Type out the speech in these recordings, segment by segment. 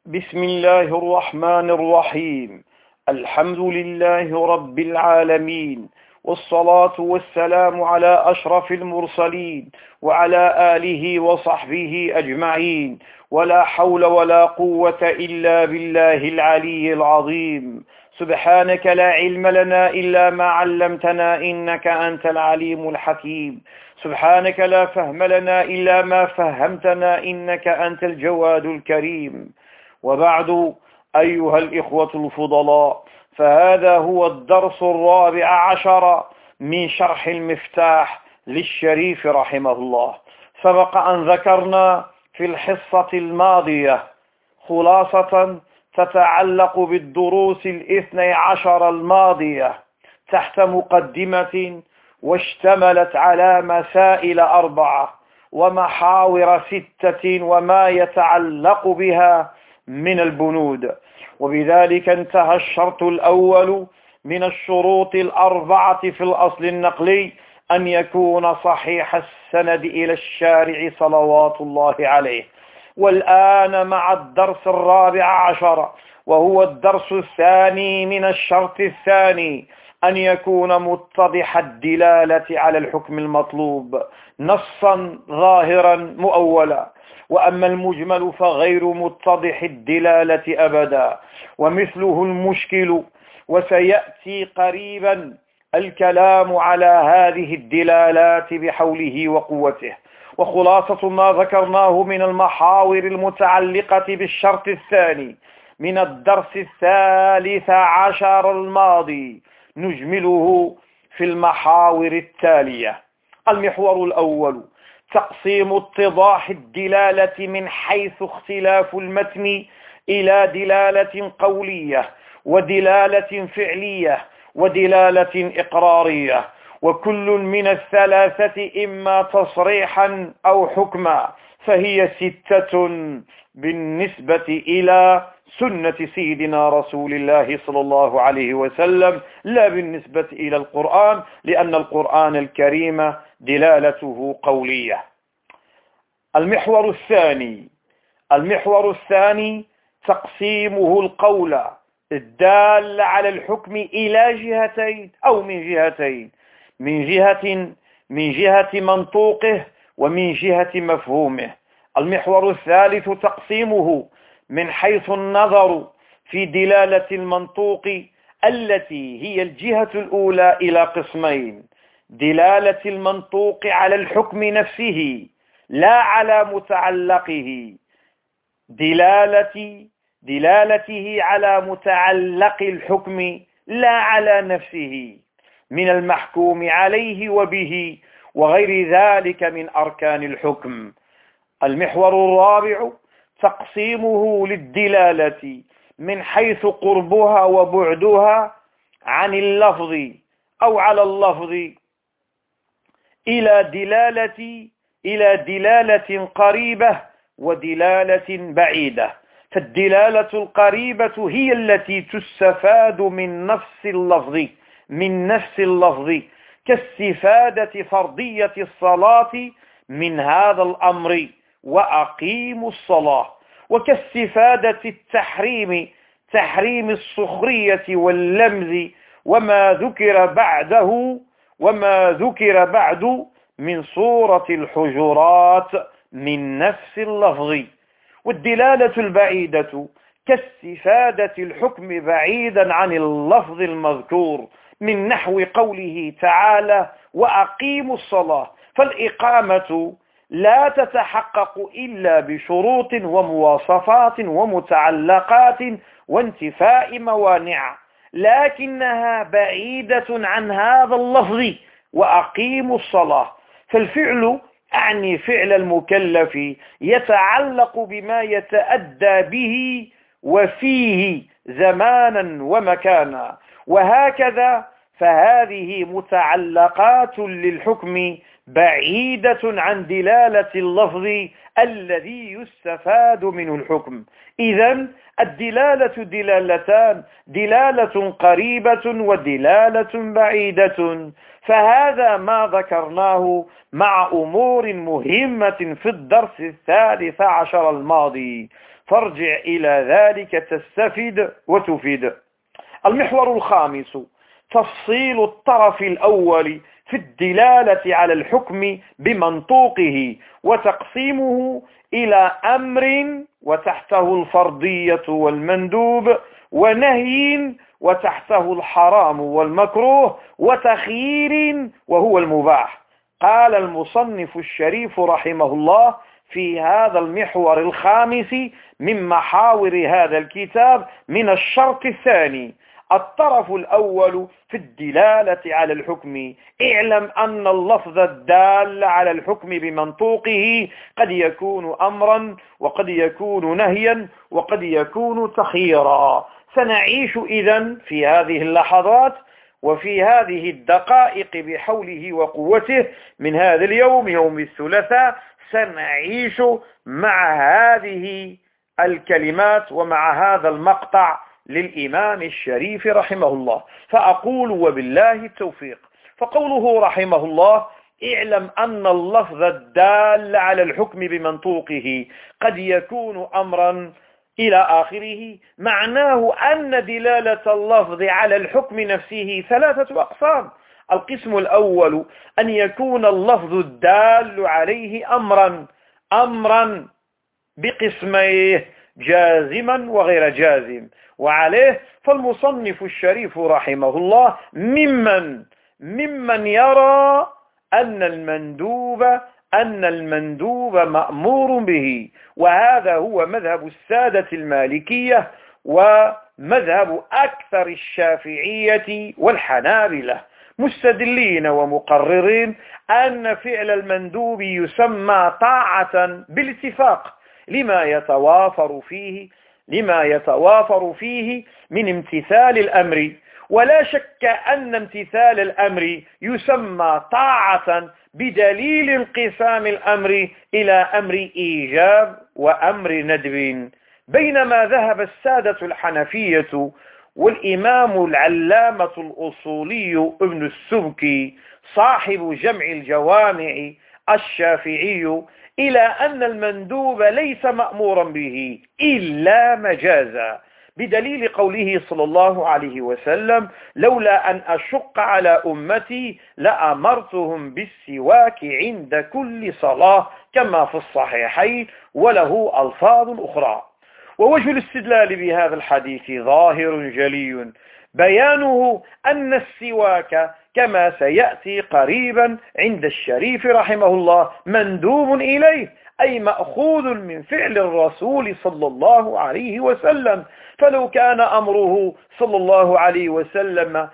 بسم الله الرحمن الرحيم. الحمد لله رب العالمين، والصلاة والسلام على أشرف المرسلين وعلى آله وصحبه أجمعين، ولا حول ولا قوة إلا بالله العلي العظيم. سبحانك لا علم لنا إلا ما علمتنا إنك أنت العليم الحكيم. سبحانك لا فهم لنا إلا ما فهمتنا إنك أنت الجواد الكريم. وبعد، أيها الإخوة الفضلاء، فهذا هو الدرس الرابع عشر من شرح المفتاح للشريف رحمه الله. سبق أن ذكرنا في الحصة الماضية خلاصة تتعلق بالدروس 12 الماضية تحت مقدمة واشتملت على مسائل 4 ومحاور 6 وما يتعلق بها من البنود. وبذلك انتهى الشرط الأول من الشروط 4 في الأصل النقلي أن يكون صحيح السند إلى الشارع صلوات الله عليه. والآن مع الدرس 14 وهو الدرس الثاني من الشرط الثاني أن يكون متضح الدلالة على الحكم المطلوب نصا ظاهرا مؤولا، وأما المجمل فغير متضح الدلالة أبدا، ومثله المشكل. وسيأتي قريبا الكلام على هذه الدلالات بحوله وقوته. وخلاصة ما ذكرناه من المحاور المتعلقة بالشرط الثاني من الدرس 13 الماضي نجمله في المحاور التالية. المحور الأول: تقسيم اتضاح الدلالة من حيث اختلاف المتن إلى دلالة قولية ودلالة فعلية ودلالة إقرارية، وكل من الثلاثة إما تصريحا أو حكما، فهي 6 بالنسبة إلى سنة سيدنا رسول الله صلى الله عليه وسلم، لا بالنسبة إلى القرآن، لأن القرآن الكريم دلالته قولية. المحور الثاني تقسيمه القول الدال على الحكم إلى جهتين أو من جهتين، من جهة منطوقه ومن جهة مفهومه. المحور الثالث تقسيمه من حيث النظر في دلالة المنطوق التي هي الجهة الأولى إلى قسمين: دلالة المنطوق على الحكم نفسه لا على متعلقه، دلالته على متعلق الحكم لا على نفسه من المحكوم عليه وبه وغير ذلك من أركان الحكم. المحور الرابع تقسيمه للدلالة من حيث قربها وبعدها عن اللفظ أو على اللفظ إلى دلالة قريبة ودلالة بعيدة. فالدلالة القريبة هي التي تستفاد من نفس اللفظ كاستفادة فرضية الصلاة من هذا الأمر وأقيموا الصلاة، وكاستفادة تحريم السخرية واللمز وما ذكر بعد من سورة الحجرات من نفس اللفظ. والدلالة البعيدة كاستفادة الحكم بعيدا عن اللفظ المذكور من نحو قوله تعالى وأقيموا الصلاة، فالإقامة لا تتحقق إلا بشروط ومواصفات ومتعلقات وانتفاء موانع، لكنها بعيدة عن هذا اللفظ وأقيموا الصلاة. فالفعل أعني فعل المكلف يتعلق بما يتأدى به وفيه زمانا ومكانا، وهكذا فهذه متعلقات للحكم بعيدة عن دلالة اللفظ الذي يستفاد منه الحكم. إذن الدلالة دلالتان: دلالة قريبة ودلالة بعيدة. فهذا ما ذكرناه مع أمور مهمة في الدرس 13 الماضي. فارجع إلى ذلك تستفد وتفيد. المحور الخامس تفصيل الطرف الأول في الدلالة على الحكم بمنطوقه وتقسيمه إلى أمر وتحته الفرضية والمندوب، ونهي وتحته الحرام والمكروه، وتخيير وهو المباح. قال المصنف الشريف رحمه الله في هذا المحور الخامس من محاور هذا الكتاب من الشرط الثاني: الطرف الأول في الدلالة على الحكم. اعلم أن اللفظ الدال على الحكم بمنطوقه قد يكون أمرا، وقد يكون نهيا، وقد يكون تخييرا. سنعيش إذن في هذه اللحظات وفي هذه الدقائق بحوله وقوته من هذا اليوم، يوم الثلاثاء، سنعيش مع هذه الكلمات ومع هذا المقطع للإمام الشريف رحمه الله. فأقول وبالله التوفيق. فقوله رحمه الله: اعلم أن اللفظ الدال على الحكم بمنطوقه قد يكون أمرا إلى آخره، معناه أن دلالة اللفظ على الحكم نفسه ثلاثة أقسام. القسم الأول أن يكون اللفظ الدال عليه أمرا بقسميه: جازما وغير جازم. وعليه فالمصنف الشريف رحمه الله ممن يرى أن المندوب مأمور به، وهذا هو مذهب السادة المالكية ومذهب أكثر الشافعية والحنابلة، مستدلين ومقررين أن فعل المندوب يسمى طاعة بالاتفاق لما يتوافر فيه من امتثال الأمر. ولا شك أن امتثال الأمر يسمى طاعة بدليل انقسام الأمر إلى أمر إيجاب وأمر ندب. بينما ذهب السادة الحنفية والإمام العلامة الأصولي ابن السبكي صاحب جمع الجوامع الشافعي إلى أن المندوب ليس مأمورا به إلا مجازا، بدليل قوله صلى الله عليه وسلم: لولا أن أشق على أمتي لأمرتهم بالسواك عند كل صلاة، كما في الصحيحين، وله ألفاظ أخرى. ووجه الاستدلال بهذا الحديث ظاهر جلي، بيانه أن السواك كما سيأتي قريبا عند الشريف رحمه الله مندوب إليه، أي مأخوذ من فعل الرسول صلى الله عليه وسلم. فلو كان أمره صلى الله عليه وسلم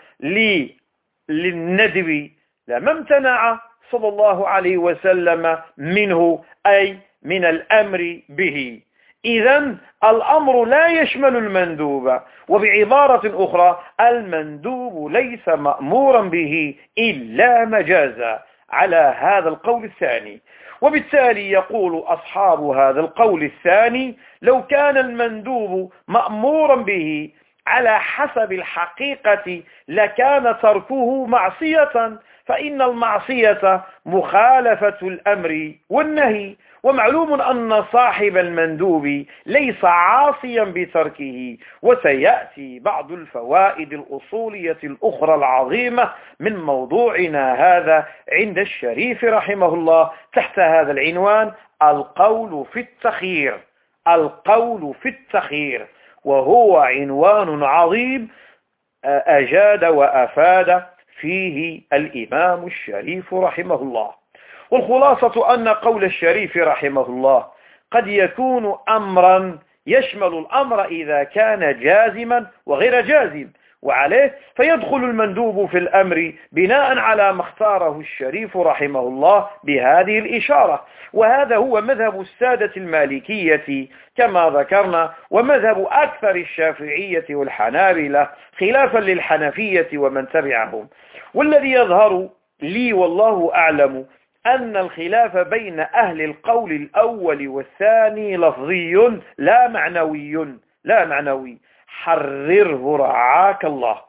للندب لما امتنع صلى الله عليه وسلم منه، أي من الأمر به. إذن الأمر لا يشمل المندوب، وبعبارة أخرى المندوب ليس مأمورا به إلا مجازا على هذا القول الثاني. وبالتالي يقول أصحاب هذا القول الثاني: لو كان المندوب مأمورا به على حسب الحقيقة لكان تركه معصية، فإن المعصية مخالفة الأمر والنهي، ومعلوم أن صاحب المندوب ليس عاصيا بتركه. وسيأتي بعض الفوائد الأصولية الأخرى العظيمة من موضوعنا هذا عند الشريف رحمه الله تحت هذا العنوان: القول في التخيير، وهو عنوان عظيم أجاد وأفاد فيه الإمام الشريف رحمه الله. والخلاصة أن قول الشريف رحمه الله قد يكون أمرا يشمل الأمر إذا كان جازما وغير جازم، وعليه فيدخل المندوب في الأمر بناء على ما اختاره الشريف رحمه الله بهذه الإشارة. وهذا هو مذهب السادة المالكية كما ذكرنا، ومذهب أكثر الشافعية والحنابلة خلافا للحنفية ومن تبعهم. والذي يظهر لي والله أعلم أن الخلاف بين أهل القول الأول والثاني لفظي لا معنوي. حرره رعاك الله.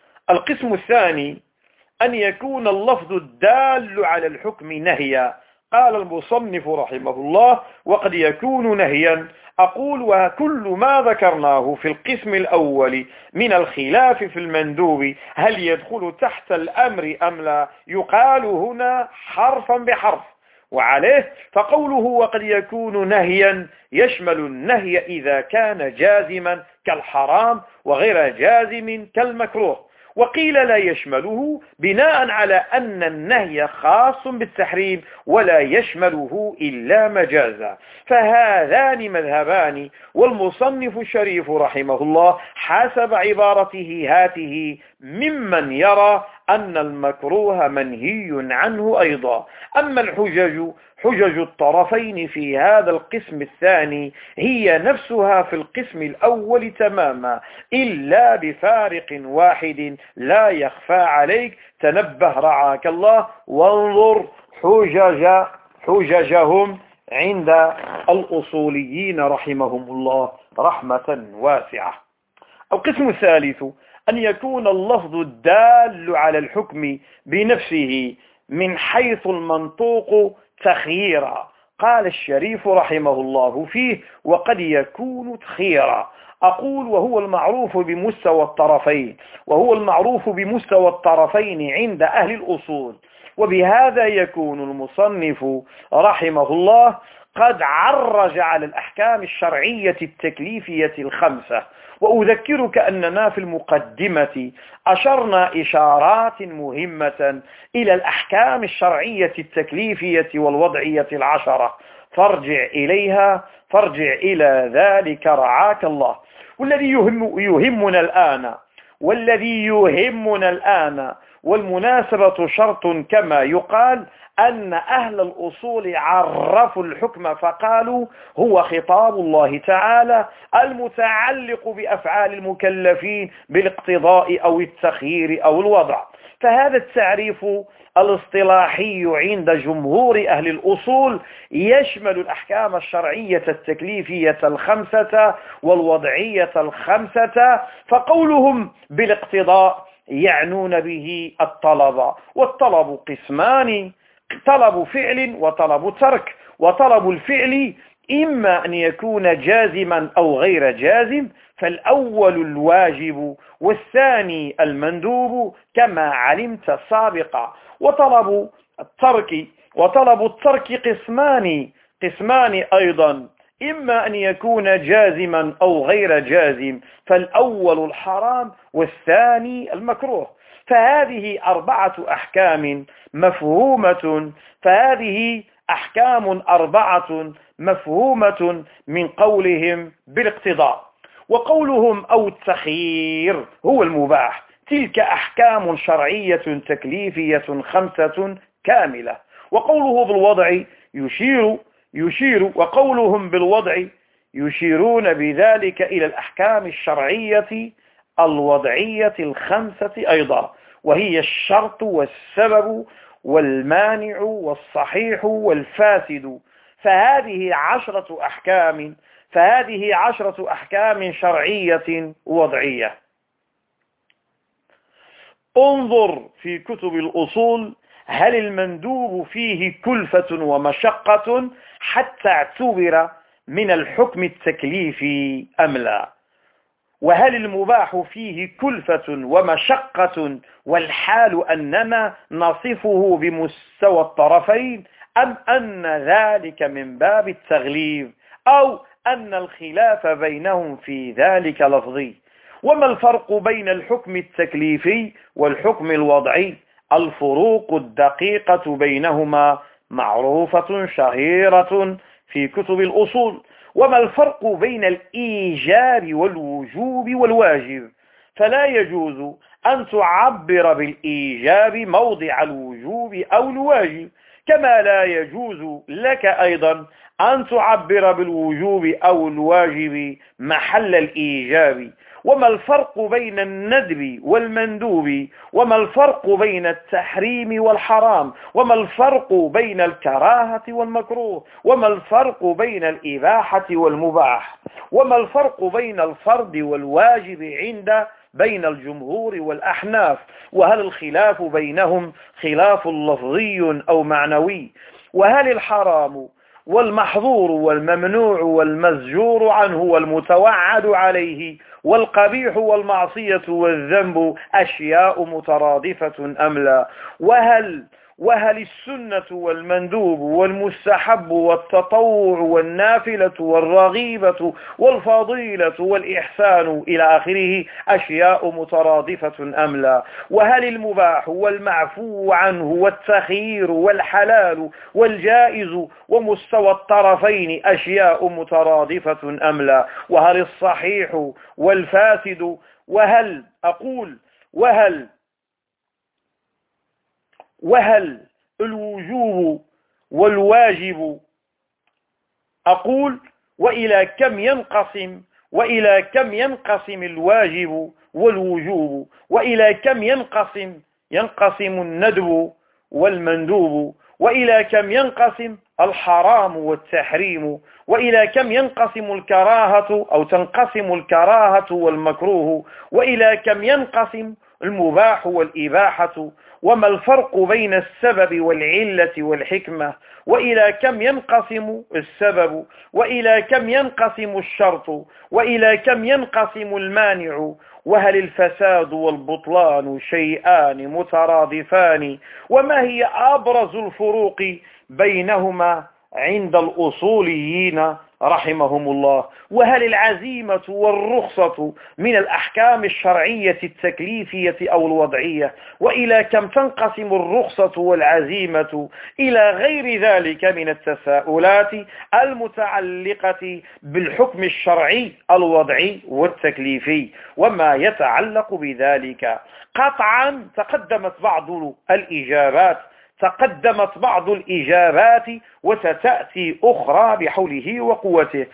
القسم الثاني أن يكون اللفظ الدال على الحكم نهيا. قال المصنف رحمه الله: وقد يكون نهيا. أقول: وكل ما ذكرناه في القسم الأول من الخلاف في المندوب هل يدخل تحت الأمر أم لا؟ يقال هنا حرفا بحرف، وعليه فقوله وقد يكون نهيا يشمل النهي إذا كان جازما كالحرام وغير جازم كالمكروه، وقيل لا يشمله بناء على أن النهي خاص بالتحريم ولا يشمله إلا مجازا. فهذان مذهبان، والمصنف الشريف رحمه الله حسب عبارته هاته ممن يرى أن المكروه منهي عنه أيضا. أما حجج الطرفين في هذا القسم الثاني هي نفسها في القسم الأول تماما، إلا بفارق واحد لا يخفى عليك. تنبه رعاك الله، وانظر حججهم عند الأصوليين رحمهم الله رحمة واسعة. القسم الثالث أن يكون اللفظ الدال على الحكم بنفسه من حيث المنطوق تخييرا. قال الشريف رحمه الله فيه: وقد يكون تخييرا. أقول: وهو المعروف بمستوى الطرفين عند أهل الأصول. وبهذا يكون المصنف رحمه الله قد عرج على الأحكام الشرعية التكليفية الخمسة. وأذكرك أننا في المقدمة أشرنا إشارات مهمة إلى الأحكام الشرعية التكليفية والوضعية العشرة، فارجع إلى ذلك رعاك الله. والذي يهمنا الآن والمناسبة شرط كما يقال أن أهل الأصول عرفوا الحكم فقالوا: هو خطاب الله تعالى المتعلق بأفعال المكلفين بالاقتضاء أو التخيير أو الوضع. فهذا التعريف الاصطلاحي عند جمهور أهل الأصول يشمل الأحكام الشرعية التكليفية الخمسة والوضعية الخمسة. فقولهم بالاقتضاء يعنون به الطلب، والطلب قسمان: طلب فعل وطلب ترك. وطلب الفعل إما أن يكون جازما أو غير جازم، فالأول الواجب والثاني المندوب كما علمت سابقا. وطلب الترك قسمان أيضا: إما أن يكون جازما أو غير جازم، فالأول الحرام والثاني المكروه. فهذه أربعة مفهومة من قولهم بالاقتضاء. وقولهم أو التخيير هو المباح. تلك أحكام شرعية تكليفية خمسة كاملة. وقولهم بالوضع يشيرون بذلك إلى الأحكام الشرعية الوضعية الخمسة أيضا، وهي الشرط والسبب والمانع والصحيح والفاسد. فهذه عشرة أحكام شرعية وضعية. انظر في كتب الأصول هل المندوب فيه كلفة ومشقة حتى اعتبر من الحكم التكليفي أم لا؟ وهل المباح فيه كلفة ومشقة والحال أننا نصفه بمستوى الطرفين، أم أن ذلك من باب التغليب، أو أن الخلاف بينهم في ذلك لفظي؟ وما الفرق بين الحكم التكليفي والحكم الوضعي؟ الفروق الدقيقة بينهما معروفة شهيرة في كتب الأصول. وما الفرق بين الإيجاب والوجوب والواجب؟ فلا يجوز أن تعبر بالإيجاب موضع الوجوب أو الواجب، كما لا يجوز لك أيضا أن تعبر بالوجوب أو الواجب محل الإيجاب. وما الفرق بين الندب والمندوب؟ وما الفرق بين التحريم والحرام؟ وما الفرق بين الكراهة والمكروه؟ وما الفرق بين الإباحة والمباح؟ وما الفرق بين الفرض والواجب بين الجمهور والأحناف؟ وهل الخلاف بينهم خلاف لفظي أو معنوي؟ وهل الحرام والمحظور والممنوع والمزجور عنه والمتوعد عليه والقبيح والمعصية والذنب أشياء مترادفة أم لا؟ وهل السنة والمندوب والمستحب والتطوع والنافلة والرغيبة والفضيلة والإحسان إلى آخره أشياء مترادفة أم لا؟ وهل المباح والمعفو عنه والتخيير والحلال والجائز ومستوى الطرفين أشياء مترادفة أم لا؟ وهل الصحيح والفاسد وهل الوجوب والواجب وإلى كم ينقسم الواجب والوجوب، وإلى كم ينقسم الندب والمندوب، وإلى كم ينقسم الحرام والتحريم، وإلى كم تنقسم الكراهة والمكروه، وإلى كم ينقسم المباح والإباحة، وما الفرق بين السبب والعلة والحكمة، وإلى كم ينقسم السبب، وإلى كم ينقسم الشرط، وإلى كم ينقسم المانع، وهل الفساد والبطلان شيئان مترادفان، وما هي أبرز الفروق بينهما عند الأصوليين رحمهم الله، وهل العزيمة والرخصة من الأحكام الشرعية التكليفية أو الوضعية، وإلى كم تنقسم الرخصة والعزيمة، إلى غير ذلك من التساؤلات المتعلقة بالحكم الشرعي الوضعي والتكليفي وما يتعلق بذلك. قطعا تقدمت بعض الإجابات وستأتي أخرى بحوله وقوته،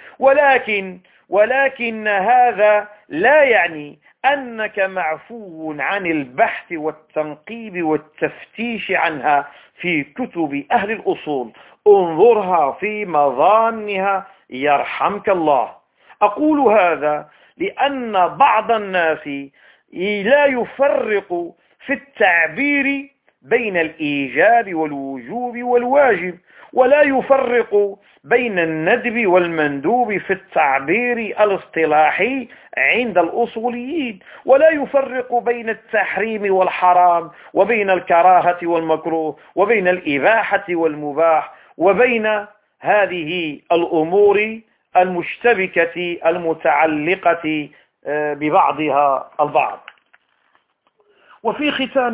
ولكن هذا لا يعني أنك معفو عن البحث والتنقيب والتفتيش عنها في كتب أهل الأصول. انظرها في مظانها يرحمك الله. أقول هذا لأن بعض الناس لا يفرق في التعبير بين الإيجاب والوجوب والواجب، ولا يفرق بين الندب والمندوب في التعبير الاصطلاحي عند الأصوليين، ولا يفرق بين التحريم والحرام، وبين الكراهة والمكروه، وبين الإباحة والمباح، وبين هذه الأمور المشتبكة المتعلقة ببعضها البعض. وفي ختام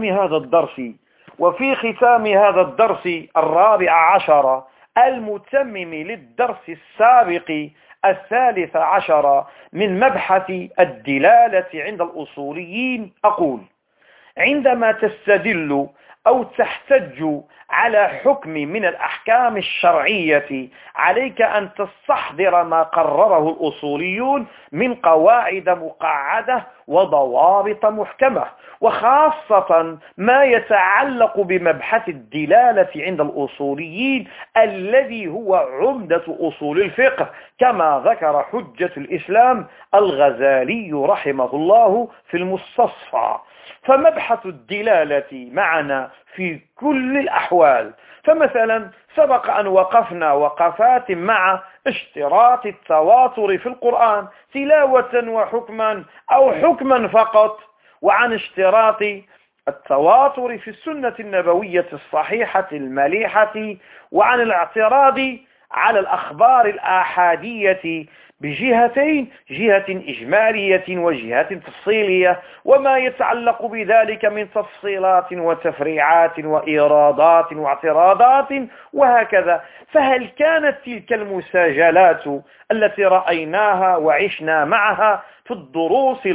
هذا الدرس 14 المتمم للدرس السابق 13 من مبحث الدلالة عند الأصوليين، أقول: عندما تستدل أو تحتج على حكم من الأحكام الشرعية عليك أن تستحضر ما قرره الأصوليون من قواعد مقعدة وضوابط محكمة، وخاصة ما يتعلق بمبحث الدلالة عند الأصوليين الذي هو عمدة أصول الفقه، كما ذكر حجة الإسلام الغزالي رحمه الله في المستصفى. فمبحث الدلالة معنا في كل الأحوال. فمثلا سبق أن وقفنا وقفات مع اشتراط التواتر في القرآن تلاوة وحكما أو حكما فقط، وعن اشتراط التواتر في السنة النبوية الصحيحة المليحة، وعن الاعتراض على الأخبار الآحادية بجهتين: جهة إجمالية وجهة تفصيلية، وما يتعلق بذلك من تفصيلات وتفريعات وإيرادات واعتراضات وهكذا. فهل كانت تلك المساجلات التي رأيناها وعشنا معها في الدروس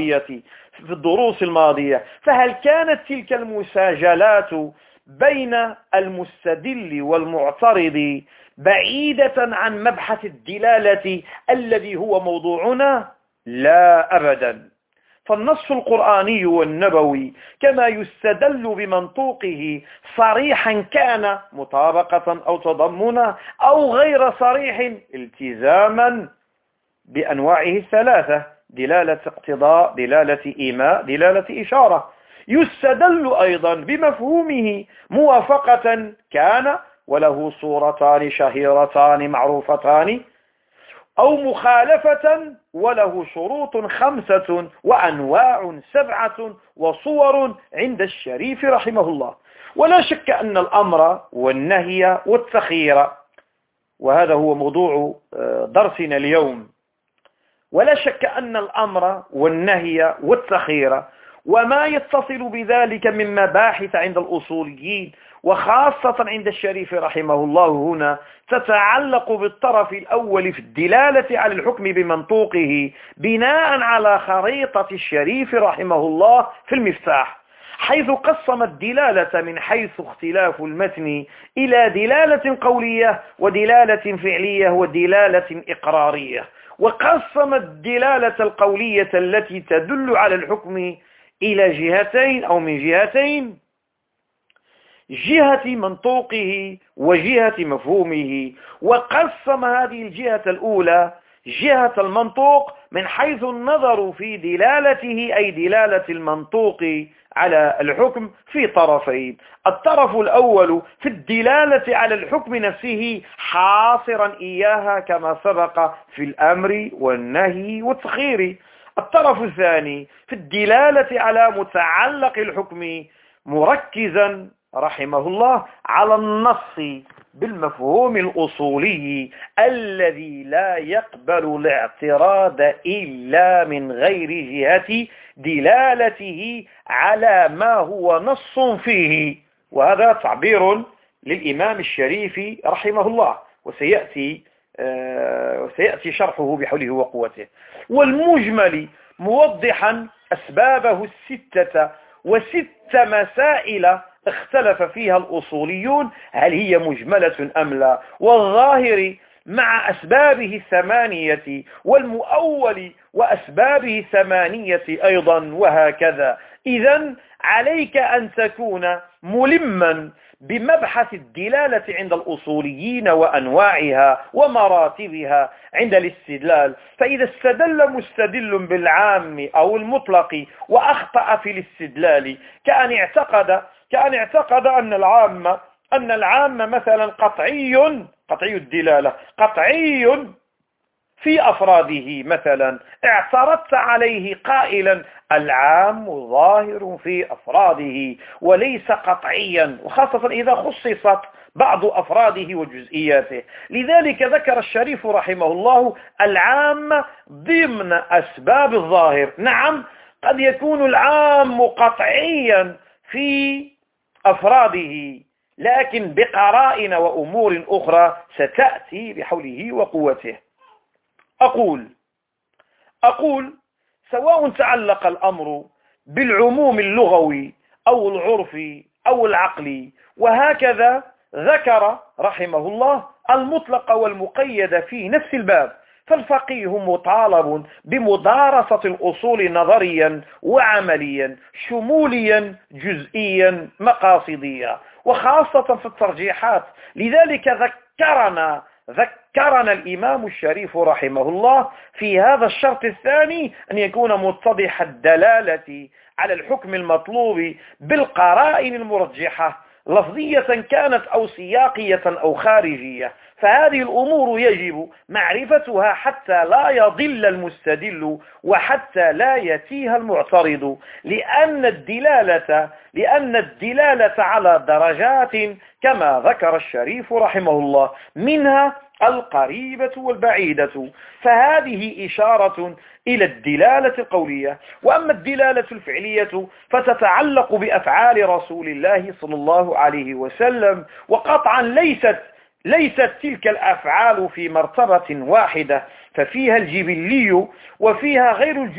الماضية فهل كانت تلك المساجلات بين المستدل والمعترض بعيدة عن مبحث الدلالة الذي هو موضوعنا؟ لا أبدا. فالنص القرآني والنبوي كما يستدل بمنطوقه صريحا كان مطابقة أو تضمنا أو غير صريح التزاما بأنواعه الثلاثة: دلالة اقتضاء، دلالة إيماء، دلالة إشارة. يستدل أيضا بمفهومه موافقة كان وله صورتان شهيرتان معروفتان، أو مخالفة وله شروط 5 وأنواع 7 وصور عند الشريف رحمه الله. ولا شك أن الأمر والنهي والتخيير، وهذا هو موضوع درسنا اليوم، ولا شك أن الأمر والنهي والتخيير وما يتصل بذلك من مباحث عند الأصوليين وخاصة عند الشريف رحمه الله هنا تتعلق بالطرف الأول في الدلالة على الحكم بمنطوقه بناء على خريطة الشريف رحمه الله في المفتاح، حيث قسم الدلالة من حيث اختلاف المتن إلى دلالة قولية ودلالة فعلية ودلالة إقرارية، وقسم الدلالة القولية التي تدل على الحكم إلى جهتين أو من جهتين: جهة منطوقه وجهة مفهومه. وقسم هذه الجهة الأولى جهة المنطوق من حيث النظر في دلالته، أي دلالة المنطوق على الحكم، في طرفين: الطرف الأول في الدلالة على الحكم نفسه حاصرا إياها كما سبق في الأمر والنهي والتخيير، الطرف الثاني في الدلالة على متعلق الحكم مركزا رحمه الله على النص بالمفهوم الأصولي الذي لا يقبل الاعتراض إلا من غير جهة دلالته على ما هو نص فيه. وهذا تعبير للإمام الشريف رحمه الله، وسيأتي شرحه بحوله وقوته. والمجمل موضحا أسبابه 6 مسائل اختلف فيها الأصوليون هل هي مجملة أم لا، والظاهر مع أسبابه 8 والمؤول وأسبابه 8 أيضا، وهكذا. إذن عليك أن تكون ملما بمبحث الدلالة عند الأصوليين وأنواعها ومراتبها عند الاستدلال. فإذا استدل مستدل بالعام أو المطلق وأخطأ في الاستدلال، كأن اعتقد أن العام مثلا قطعي الدلالة، قطعي في أفراده مثلا، اعترضت عليه قائلا العام ظاهر في أفراده وليس قطعيا، وخاصة إذا خصصت بعض أفراده وجزئياته. لذلك ذكر الشريف رحمه الله العام ضمن أسباب الظاهر. نعم، قد يكون العام قطعيا في أفراده، لكن بقرائن وأمور أخرى ستأتي بحوله وقوته. أقول سواء تعلق الأمر بالعموم اللغوي أو العرفي أو العقلي، وهكذا ذكر رحمه الله المطلق والمقيد في نفس الباب، فالفقيه مطالب بمدارسة الأصول نظريا وعمليا شموليا جزئيا مقاصديا، وخاصة في الترجيحات. لذلك ذكرنا الإمام الشريف رحمه الله في هذا الشرط الثاني أن يكون متضح الدلالة على الحكم المطلوب بالقرائن المرجحة، لفظية كانت أو سياقية أو خارجية. فهذه الأمور يجب معرفتها حتى لا يضل المستدل وحتى لا يتيه المعترض، لأن الدلالة على درجات كما ذكر الشريف رحمه الله، منها القريبة والبعيدة، فهذه إشارة إلى الدلالة القولية. وأما الدلالة الفعلية فتتعلق بأفعال رسول الله صلى الله عليه وسلم، وقطعا ليست تلك الأفعال في مرتبة واحدة، ففيها الجبلي وفيها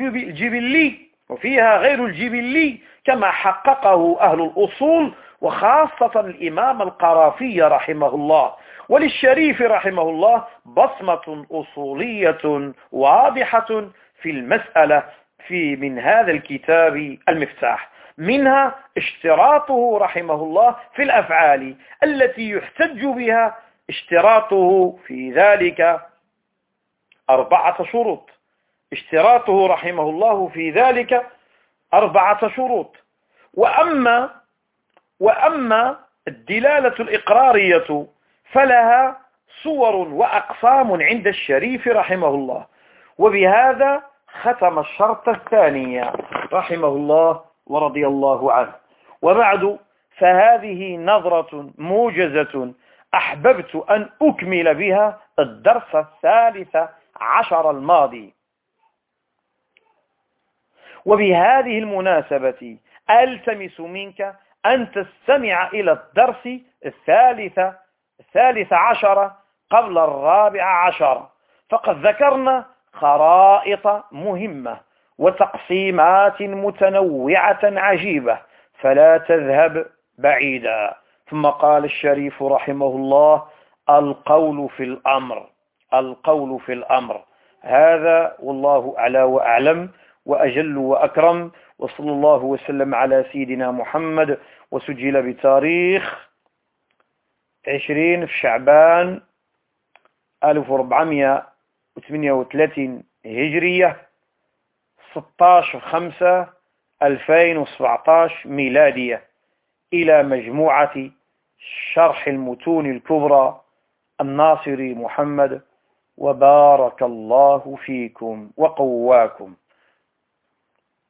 غير الجبلي كما حققه أهل الأصول، وخاصة الإمام القرافي رحمه الله. وللشريف رحمه الله بصمة أصولية واضحة في المسألة من هذا الكتاب المفتاح، منها اشتراطه رحمه الله في الأفعال التي يحتج بها، اشتراطه في ذلك 4 شروط. اشتراطه رحمه الله في ذلك 4 شروط. وأما الدلالة الإقرارية فلها صور وأقسام عند الشريف رحمه الله. وبهذا ختم الشرط الثانية رحمه الله ورضي الله عنه. وبعد، فهذه نظرة موجزة أحببت أن أكمل بها الدرس 13 الماضي. وبهذه المناسبة ألتمس منك أن تستمع إلى الدرس 13 قبل 14، فقد ذكرنا خرائط مهمة وتقسيمات متنوعة عجيبة، فلا تذهب بعيدا. ثم قال الشريف رحمه الله: القول في الأمر. هذا والله أعلى وأعلم وأجل وأكرم، وصلى الله وسلم على سيدنا محمد. وسجل بتاريخ 20 في شعبان 1438 هجرية، 16/5/2017 ميلادية، إلى مجموعة شرح المتون الكبرى الناصري محمد. وبارك الله فيكم وقواكم.